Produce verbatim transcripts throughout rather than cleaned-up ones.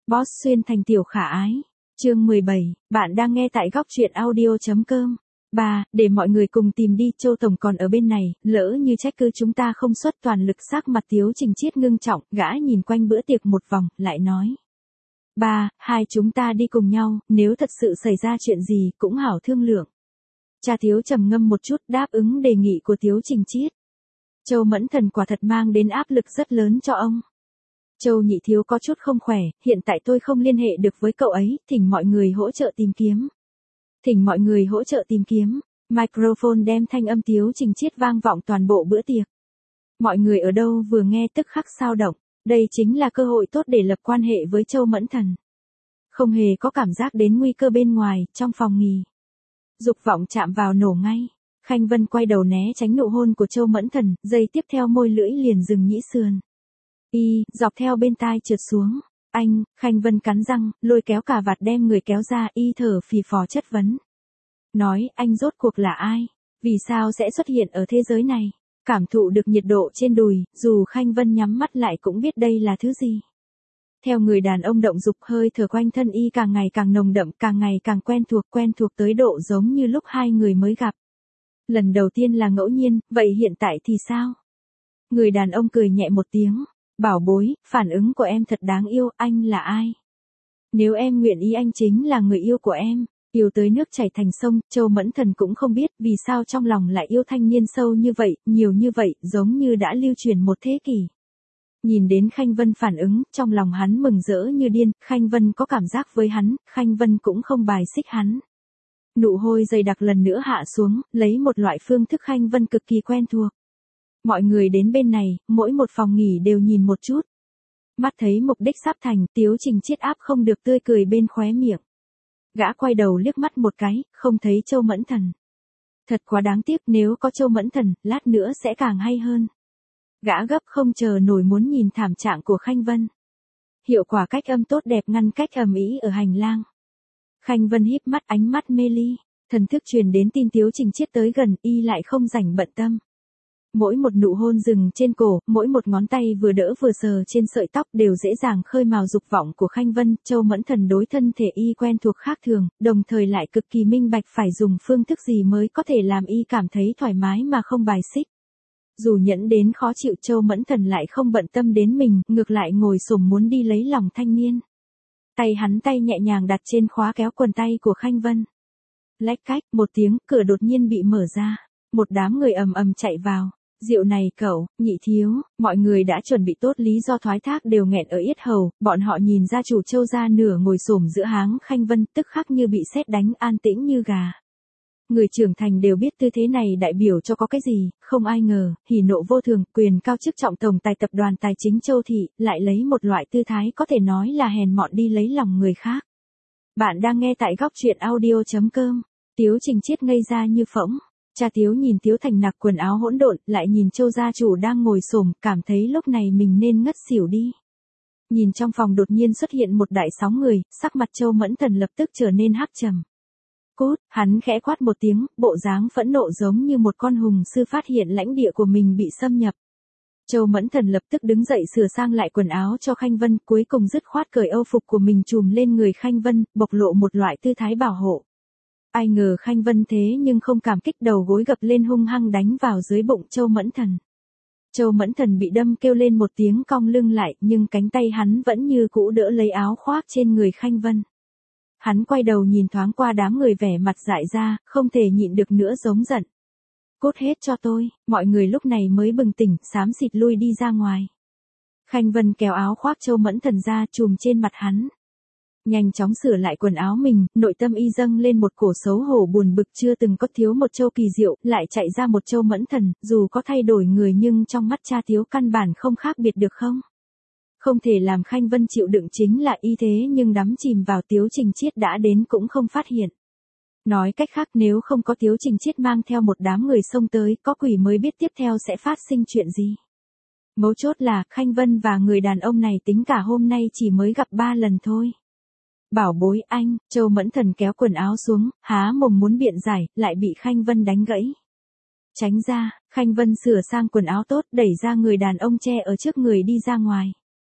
Boss xuyên thành tiểu khả ái. Chương mười bảy, bạn đang nghe tại góc truyện audio.com. ba. Để mọi người cùng tìm đi, Châu Tổng còn ở bên này, lỡ như trách cứ chúng ta không xuất toàn lực. Sắc mặt Tiếu Trình Chiết ngưng trọng, gã nhìn quanh bữa tiệc một vòng, lại nói. Ba, hai chúng ta đi cùng nhau, nếu thật sự xảy ra chuyện gì, cũng hảo thương lượng. Cha Tiếu trầm ngâm một chút, đáp ứng đề nghị của Tiếu Trình Chiết. Châu Mẫn Thần quả thật mang đến áp lực rất lớn cho ông. Châu nhị thiếu có chút không khỏe, hiện tại tôi không liên hệ được với cậu ấy, thỉnh mọi người hỗ trợ tìm kiếm. Thỉnh mọi người hỗ trợ tìm kiếm. Microphone đem thanh âm Tiếu Trình Chiết vang vọng toàn bộ bữa tiệc. Mọi người ở đâu vừa nghe tức khắc sao động, đây chính là cơ hội tốt để lập quan hệ với Châu Mẫn Thần. Không hề có cảm giác đến nguy cơ bên ngoài, trong phòng nghỉ. Dục vọng chạm vào nổ ngay. Khanh Vân quay đầu né tránh nụ hôn của Châu Mẫn Thần, giây tiếp theo môi lưỡi liền dừng nhĩ sườn. Y, dọc theo bên tai trượt xuống. Anh, Khanh Vân cắn răng, lôi kéo cà vạt đem người kéo ra, y thở phì phò chất vấn. Nói, anh rốt cuộc là ai? Vì sao sẽ xuất hiện ở thế giới này? Cảm thụ được nhiệt độ trên đùi, dù Khanh Vân nhắm mắt lại cũng biết đây là thứ gì. Theo người đàn ông động dục, hơi thở quanh thân y càng ngày càng nồng đậm, càng ngày càng quen thuộc, quen thuộc tới độ giống như lúc hai người mới gặp. Lần đầu tiên là ngẫu nhiên, vậy hiện tại thì sao? Người đàn ông cười nhẹ một tiếng. Bảo bối, phản ứng của em thật đáng yêu, anh là ai? Nếu em nguyện ý anh chính là người yêu của em. Yêu tới nước chảy thành sông, Châu Mẫn Thần cũng không biết vì sao trong lòng lại yêu thanh niên sâu như vậy, nhiều như vậy, giống như đã lưu truyền một thế kỷ. Nhìn đến Khanh Vân phản ứng, trong lòng hắn mừng rỡ như điên, Khanh Vân có cảm giác với hắn, Khanh Vân cũng không bài xích hắn. Nụ hôi dày đặc lần nữa hạ xuống, lấy một loại phương thức Khanh Vân cực kỳ quen thuộc. Mọi người đến bên này, mỗi một phòng nghỉ đều nhìn một chút. Mắt thấy mục đích sắp thành, Tiếu Trình Chiết áp không được tươi cười bên khóe miệng. Gã quay đầu liếc mắt một cái, không thấy Châu Mẫn Thần. Thật quá đáng tiếc, nếu có Châu Mẫn Thần, lát nữa sẽ càng hay hơn. Gã gấp không chờ nổi muốn nhìn thảm trạng của Khanh Vân. Hiệu quả cách âm tốt đẹp ngăn cách ầm ĩ ở hành lang. Khanh Vân híp mắt, ánh mắt mê ly, thần thức truyền đến tin Tiếu Trình Chiết tới gần, y lại không rảnh bận tâm. Mỗi một nụ hôn dừng trên cổ, mỗi một ngón tay vừa đỡ vừa sờ trên sợi tóc đều dễ dàng khơi mào dục vọng của Khanh Vân. Châu Mẫn Thần đối thân thể y quen thuộc khác thường, đồng thời lại cực kỳ minh bạch phải dùng phương thức gì mới có thể làm y cảm thấy thoải mái mà không bài xích. Dù nhẫn đến khó chịu, Châu Mẫn Thần lại không bận tâm đến mình, ngược lại ngồi xổm muốn đi lấy lòng thanh niên. Tay hắn tay nhẹ nhàng đặt trên khóa kéo quần tay của Khanh Vân. Lách cách, một tiếng, cửa đột nhiên bị mở ra. Một đám người ầm ầm chạy vào. Rượu này cậu, nhị thiếu, mọi người đã chuẩn bị tốt lý do thoái thác đều nghẹn ở yết hầu, bọn họ nhìn gia chủ Châu gia nửa ngồi xổm giữa háng Khanh Vân, tức khắc như bị sét đánh, an tĩnh như gà. Người trưởng thành đều biết tư thế này đại biểu cho có cái gì, không ai ngờ, hỉ nộ vô thường, quyền cao chức trọng tổng tài tập đoàn tài chính Châu thị, lại lấy một loại tư thái có thể nói là hèn mọn đi lấy lòng người khác. Bạn đang nghe tại góc truyện audio.com. Tiếu Trình Chiết ngây ra như phỗng. Cha Tiếu nhìn Tiếu Thành Nặc quần áo hỗn độn, lại nhìn Châu gia chủ đang ngồi xổm, cảm thấy lúc này mình nên ngất xỉu đi. Nhìn trong phòng đột nhiên xuất hiện một đại sóng người, sắc mặt Châu Mẫn Thần lập tức trở nên hắc trầm. Cút, hắn khẽ quát một tiếng, bộ dáng phẫn nộ giống như một con hùng sư phát hiện lãnh địa của mình bị xâm nhập. Châu Mẫn Thần lập tức đứng dậy sửa sang lại quần áo cho Khanh Vân, cuối cùng dứt khoát cởi âu phục của mình trùm lên người Khanh Vân, bộc lộ một loại tư thái bảo hộ. Ai ngờ Khanh Vân thế nhưng không cảm kích, đầu gối gập lên hung hăng đánh vào dưới bụng Châu Mẫn Thần. Châu Mẫn Thần bị đâm kêu lên một tiếng cong lưng lại, nhưng cánh tay hắn vẫn như cũ đỡ lấy áo khoác trên người Khanh Vân. Hắn quay đầu nhìn thoáng qua đám người vẻ mặt dại ra, không thể nhịn được nữa giống giận. Cút hết cho tôi, mọi người lúc này mới bừng tỉnh, xám xịt lui đi ra ngoài. Khanh Vân kéo áo khoác Châu Mẫn Thần ra, chùm trên mặt hắn. Nhanh chóng sửa lại quần áo mình, nội tâm y dâng lên một cổ xấu hổ buồn bực, chưa từng có thiếu một Châu kỳ diệu, lại chạy ra một Châu Mẫn Thần, dù có thay đổi người nhưng trong mắt cha Tiếu căn bản không khác biệt được không? Không thể làm Khanh Vân chịu đựng chính là y thế, nhưng đắm chìm vào Tiếu Trình Chiết đã đến cũng không phát hiện. Nói cách khác, nếu không có Tiếu Trình Chiết mang theo một đám người xông tới, có quỷ mới biết tiếp theo sẽ phát sinh chuyện gì. Mấu chốt là, Khanh Vân và người đàn ông này tính cả hôm nay chỉ mới gặp ba lần thôi. Bảo bối anh, Châu Mẫn Thần kéo quần áo xuống, há mồm muốn biện giải, lại bị Khanh Vân đánh gãy. Tránh ra, Khanh Vân sửa sang quần áo tốt, đẩy ra người đàn ông che ở trước người đi ra ngoài.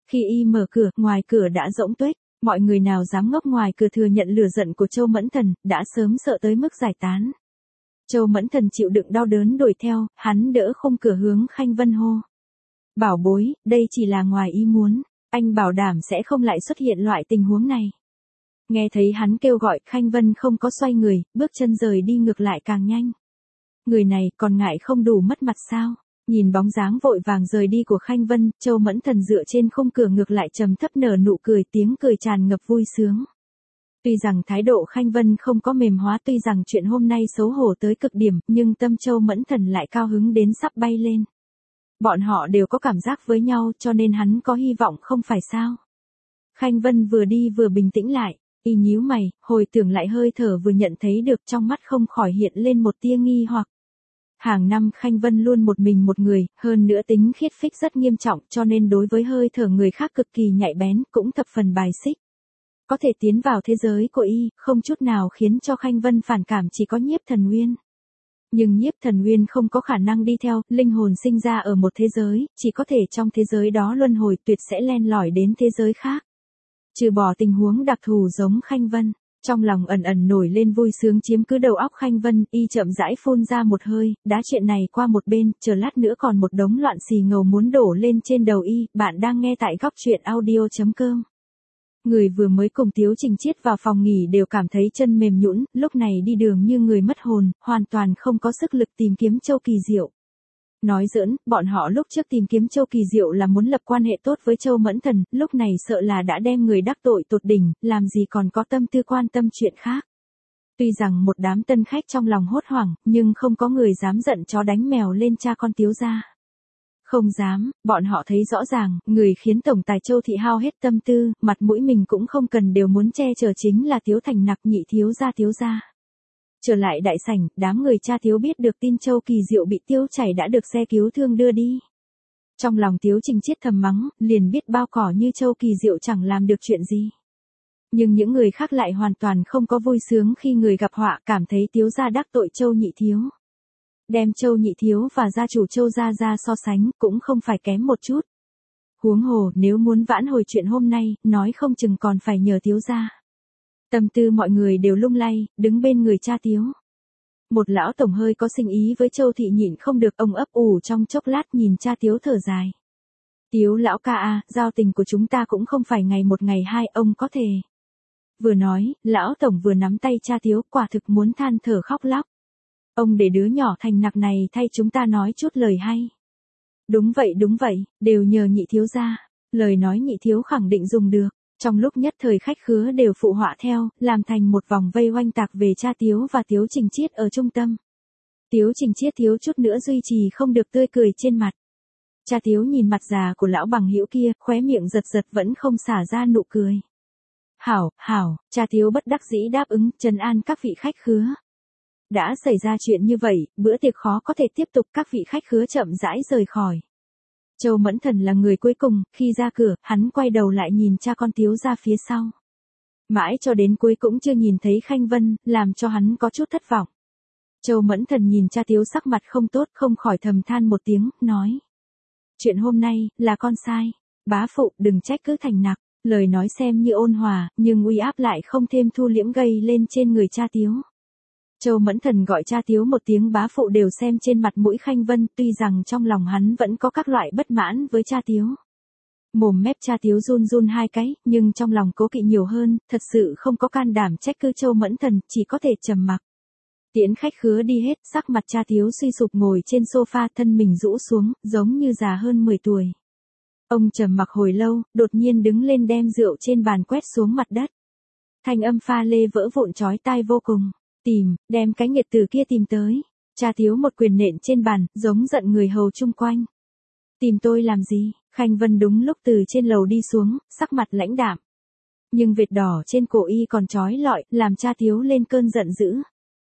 Khi y mở cửa, ngoài cửa đã rỗng tuếch, mọi người nào dám ngốc ngoài cửa thừa nhận lửa giận của Châu Mẫn Thần, đã sớm sợ tới mức giải tán. Châu Mẫn Thần chịu đựng đau đớn đuổi theo, hắn đỡ khung cửa hướng Khanh Vân hô. Bảo bối, đây chỉ là ngoài ý muốn, anh bảo đảm sẽ không lại xuất hiện loại tình huống này. Nghe thấy hắn kêu gọi, Khanh Vân không có xoay người, bước chân rời đi ngược lại càng nhanh. Người này còn ngại không đủ mất mặt sao? Nhìn bóng dáng vội vàng rời đi của Khanh Vân, Châu Mẫn Thần dựa trên khung cửa ngược lại trầm thấp nở nụ cười, tiếng cười tràn ngập vui sướng. Tuy rằng thái độ Khanh Vân không có mềm hóa, tuy rằng chuyện hôm nay xấu hổ tới cực điểm, nhưng tâm Châu Mẫn Thần lại cao hứng đến sắp bay lên. Bọn họ đều có cảm giác với nhau, cho nên hắn có hy vọng không phải sao? Khanh Vân vừa đi vừa bình tĩnh lại, y nhíu mày, hồi tưởng lại hơi thở vừa nhận thấy được, trong mắt không khỏi hiện lên một tia nghi hoặc. Hàng năm Khanh Vân luôn một mình một người, hơn nữa tính khiết phích rất nghiêm trọng, cho nên đối với hơi thở người khác cực kỳ nhạy bén, cũng thập phần bài xích. Có thể tiến vào thế giới của y, không chút nào khiến cho Khanh Vân phản cảm, chỉ có Nhiếp Thần Uyên. Nhưng Nhiếp Thần Uyên không có khả năng đi theo, linh hồn sinh ra ở một thế giới, chỉ có thể trong thế giới đó luân hồi, tuyệt sẽ len lỏi đến thế giới khác. Trừ bỏ tình huống đặc thù giống Khanh Vân, trong lòng ẩn ẩn nổi lên vui sướng chiếm cứ đầu óc Khanh Vân, y chậm rãi phun ra một hơi, đá chuyện này qua một bên, chờ lát nữa còn một đống loạn xì ngầu muốn đổ lên trên đầu y. Bạn đang nghe tại góc truyện audio chấm com. Người vừa mới cùng Tiếu Trình Chiết vào phòng nghỉ đều cảm thấy chân mềm nhũn, lúc này đi đường như người mất hồn, hoàn toàn không có sức lực tìm kiếm Châu Kỳ Diệu. Nói giỡn, bọn họ lúc trước tìm kiếm Châu Kỳ Diệu là muốn lập quan hệ tốt với Châu Mẫn Thần, lúc này sợ là đã đem người đắc tội tột đỉnh, làm gì còn có tâm tư quan tâm chuyện khác. Tuy rằng một đám tân khách trong lòng hốt hoảng, nhưng không có người dám giận chó đánh mèo lên cha con Tiếu gia. Không dám, bọn họ thấy rõ ràng, người khiến tổng tài Châu thị hao hết tâm tư, mặt mũi mình cũng không cần đều muốn che chở chính là Tiếu Thành Nặc, nhị thiếu gia Tiếu gia. Trở lại đại sảnh, đám người cha Tiếu biết được tin Châu Kỳ Diệu bị tiêu chảy đã được xe cứu thương đưa đi. Trong lòng Tiếu Trình Chiết thầm mắng, liền biết bao cỏ như Châu Kỳ Diệu chẳng làm được chuyện gì. Nhưng những người khác lại hoàn toàn không có vui sướng khi người gặp họa, cảm thấy Tiếu gia đắc tội Châu nhị thiếu. Đem Châu nhị thiếu và gia chủ Châu gia ra so sánh, cũng không phải kém một chút. Huống hồ, nếu muốn vãn hồi chuyện hôm nay, nói không chừng còn phải nhờ Tiếu gia. Tâm tư mọi người đều lung lay, đứng bên người cha Tiếu. Một lão tổng hơi có sinh ý với Châu thị nhịn không được, ông ấp ủ trong chốc lát nhìn cha Tiếu thở dài. Tiếu lão ca a, giao tình của chúng ta cũng không phải ngày một ngày hai, ông có thể. Vừa nói, lão tổng vừa nắm tay cha Tiếu, quả thực muốn than thở khóc lóc. Ông để đứa nhỏ Thành Nặc này thay chúng ta nói chút lời hay. Đúng vậy đúng vậy, đều nhờ nhị thiếu gia. Lời nói nhị thiếu khẳng định dùng được. Trong lúc nhất thời khách khứa đều phụ họa theo, làm thành một vòng vây oanh tạc về cha Tiếu và Tiếu Trình Chiết ở trung tâm. Tiếu Trình Chiết thiếu chút nữa duy trì không được tươi cười trên mặt. Cha Tiếu nhìn mặt già của lão bằng hữu kia, khóe miệng giật giật vẫn không xả ra nụ cười. Hảo, hảo, cha Tiếu bất đắc dĩ đáp ứng, trấn an các vị khách khứa. Đã xảy ra chuyện như vậy, bữa tiệc khó có thể tiếp tục, các vị khách khứa chậm rãi rời khỏi. Châu Mẫn Thần là người cuối cùng, khi ra cửa, hắn quay đầu lại nhìn cha con Tiếu ra phía sau. Mãi cho đến cuối cũng chưa nhìn thấy Khanh Vân, làm cho hắn có chút thất vọng. Châu Mẫn Thần nhìn cha Tiếu sắc mặt không tốt, không khỏi thầm than một tiếng, nói. Chuyện hôm nay, là con sai. Bá phụ, đừng trách cứ Thành Nặc. Lời nói xem như ôn hòa, nhưng uy áp lại không thêm thu liễm gây lên trên người cha Tiếu. Châu Mẫn Thần gọi cha Tiếu một tiếng bá phụ đều xem trên mặt mũi Khanh Vân, tuy rằng trong lòng hắn vẫn có các loại bất mãn với cha Tiếu. Mồm mép cha Tiếu run run hai cái, nhưng trong lòng cố kỵ nhiều hơn, thật sự không có can đảm trách cứ Châu Mẫn Thần, chỉ có thể trầm mặc. Tiễn khách khứa đi hết, sắc mặt cha Tiếu suy sụp ngồi trên sofa, thân mình rũ xuống, giống như già hơn mười tuổi. Ông trầm mặc hồi lâu, đột nhiên đứng lên đem rượu trên bàn quét xuống mặt đất. Thanh âm pha lê vỡ vụn chói tai vô cùng. Tìm, đem cái nghiệt tử kia tìm tới. Cha Tiếu một quyền nện trên bàn, giống giận người hầu chung quanh. Tìm tôi làm gì? Khanh Vân đúng lúc từ trên lầu đi xuống, sắc mặt lãnh đạm. Nhưng vệt đỏ trên cổ y còn trói lọi, làm cha Tiếu lên cơn giận dữ.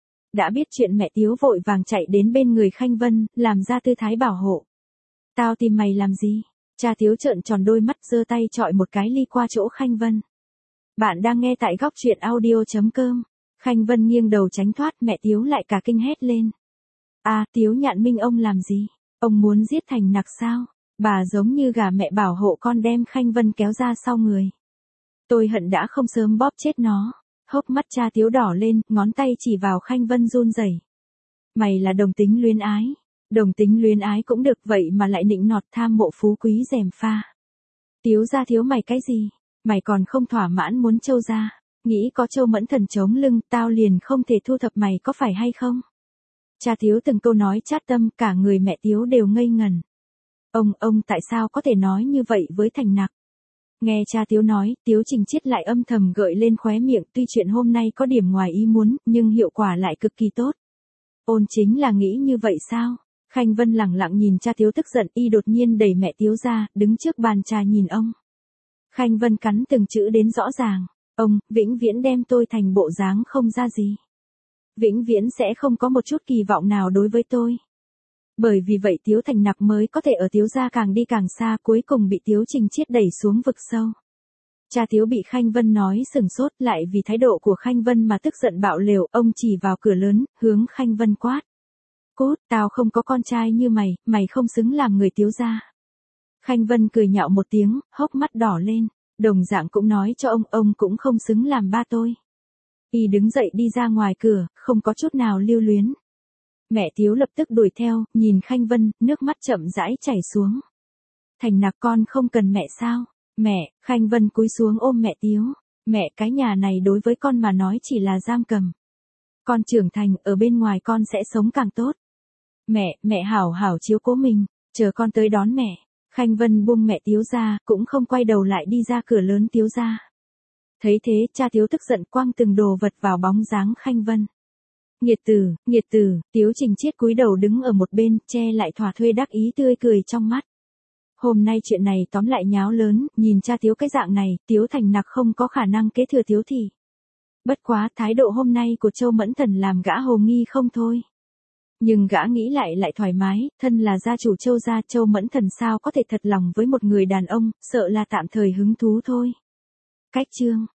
Đã biết chuyện mẹ Tiếu vội vàng chạy đến bên người Khanh Vân, làm ra tư thái bảo hộ. Tao tìm mày làm gì? Cha Tiếu trợn tròn đôi mắt, giơ tay chọi một cái ly qua chỗ Khanh Vân. Bạn đang nghe tại góc truyện audio chấm com. Khanh Vân nghiêng đầu tránh thoát, mẹ Tiếu lại cả kinh hét lên. À, Tiếu Nhạn Minh ông làm gì? Ông muốn giết Thành Nặc sao? Bà giống như gà mẹ bảo hộ con đem Khanh Vân kéo ra sau người. Tôi hận đã không sớm bóp chết nó. Hốc mắt cha Tiếu đỏ lên, ngón tay chỉ vào Khanh Vân run rẩy. Mày là đồng tính luyến ái. Đồng tính luyến ái cũng được vậy mà lại nịnh nọt tham mộ phú quý gièm pha. Tiếu gia thiếu mày cái gì? Mày còn không thỏa mãn muốn Châu gia. Nghĩ có Châu Mẫn Thần chống lưng, tao liền không thể thu thập mày có phải hay không? Cha Tiếu từng câu nói chát tâm, cả người mẹ Tiếu đều ngây ngẩn. Ông, ông tại sao có thể nói như vậy với Thành Nặc? Nghe cha Tiếu nói, Tiếu Trình Chiết lại âm thầm gợi lên khóe miệng, tuy chuyện hôm nay có điểm ngoài ý muốn, nhưng hiệu quả lại cực kỳ tốt. Ôn chính là nghĩ như vậy sao? Khanh Vân lẳng lặng nhìn cha Tiếu tức giận, y đột nhiên đẩy mẹ Tiếu ra, đứng trước bàn trà nhìn ông. Khanh Vân cắn từng chữ đến rõ ràng. Ông, vĩnh viễn đem tôi thành bộ dáng không ra gì. Vĩnh viễn sẽ không có một chút kỳ vọng nào đối với tôi. Bởi vì vậy Tiếu Thành Nặc mới có thể ở Tiếu gia càng đi càng xa, cuối cùng bị Tiếu Trình Chiết đẩy xuống vực sâu. Cha Tiếu bị Khanh Vân nói sừng sốt, lại vì thái độ của Khanh Vân mà tức giận bạo lều, ông chỉ vào cửa lớn, hướng Khanh Vân quát. Cút, tao không có con trai như mày, mày không xứng làm người Tiếu gia. Khanh Vân cười nhạo một tiếng, hốc mắt đỏ lên, đồng dạng cũng nói cho ông, ông cũng không xứng làm ba tôi. Y đứng dậy đi ra ngoài cửa, không có chút nào lưu luyến. Mẹ Tiếu lập tức đuổi theo, nhìn Khanh Vân, nước mắt chậm rãi chảy xuống. Thành Nặc con không cần mẹ sao? Mẹ, Khanh Vân cúi xuống ôm mẹ Tiếu. Mẹ, cái nhà này đối với con mà nói chỉ là giam cầm. Con trưởng thành, ở bên ngoài con sẽ sống càng tốt. Mẹ, mẹ hảo hảo chiếu cố mình, chờ con tới đón mẹ. Khanh Vân buông mẹ Tiếu ra, cũng không quay đầu lại đi ra cửa lớn Tiếu gia. Thấy thế, cha Tiếu tức giận quăng từng đồ vật vào bóng dáng Khanh Vân. Nghiệt tử, nghiệt tử, Tiếu Trình Chiết cúi đầu đứng ở một bên, che lại thỏa thuê đắc ý tươi cười trong mắt. Hôm nay chuyện này tóm lại nháo lớn, nhìn cha Tiếu cái dạng này, Tiếu Thành Nặc không có khả năng kế thừa Tiếu thị. Bất quá, thái độ hôm nay của Châu Mẫn Thần làm gã hồ nghi không thôi. Nhưng gã nghĩ lại lại thoải mái, thân là gia chủ Châu gia, Châu Mẫn Thần sao có thể thật lòng với một người đàn ông, sợ là tạm thời hứng thú thôi. Cách chương